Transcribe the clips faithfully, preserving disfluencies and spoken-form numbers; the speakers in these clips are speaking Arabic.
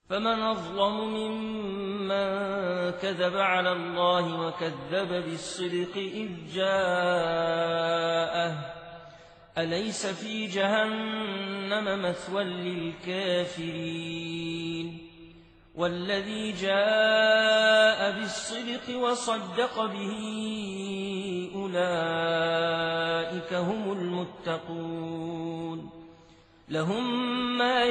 فمن أظلم ممن كذب على الله وكذب بالصدق إذ جاءه أليس في جهنم مثوى للكافرين والذي جاء بالصدق وصدق به أولئك هم المتقون لهم ما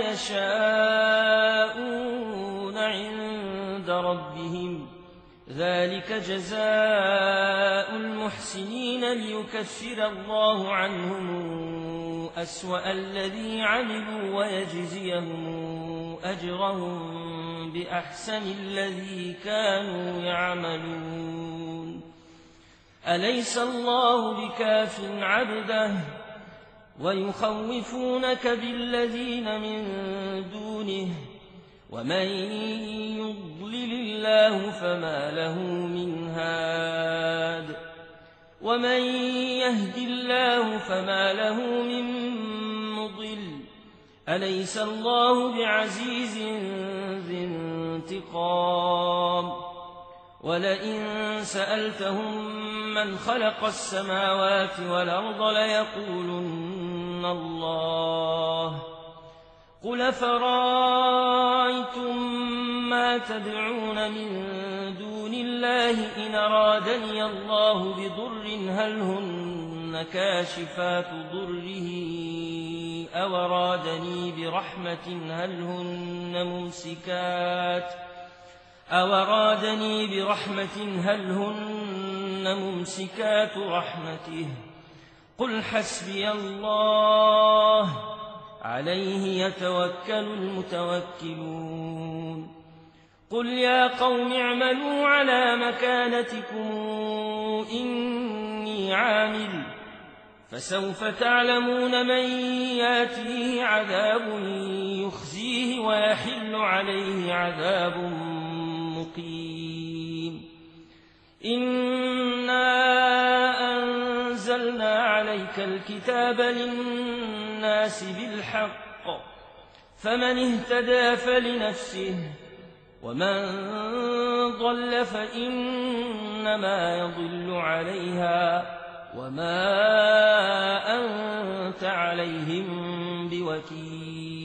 يشاءون عند ربهم ذلك جزاء المحسنين ليكفر الله عنهم أسوأ الذي عملوا ويجزيهم أجرهم بأحسن الذي كانوا يعملون أليس الله بكاف عبده ويخوفونك بالذين من دونه ومن يضلل الله فما له من هاد ومن يهد الله فما له من مضل أليس الله بعزيز ذي انتقام ولئن سألتهم من خلق السماوات والأرض ليقولن الله قل فرأيتم ما تدعون من دون الله إن أرادني الله بضر هل هن كاشفات ضره أو أرادني برحمة هل هن ممسكات أو أرادني برحمة هل هن ممسكات رحمته قل حسبي الله عليه يتوكل المتوكلون قل يا قوم اعملوا على مكانتكم إني عامل فسوف تعلمون من ياتيه عذاب يخزيه ويحل عليه عذاب مقيم إنا أنزلنا عليك الكتاب للناس بالحق فمن اهتدى فلنفسه ومن ضل فإنما يضل عليها وما أنت عليهم بوكيل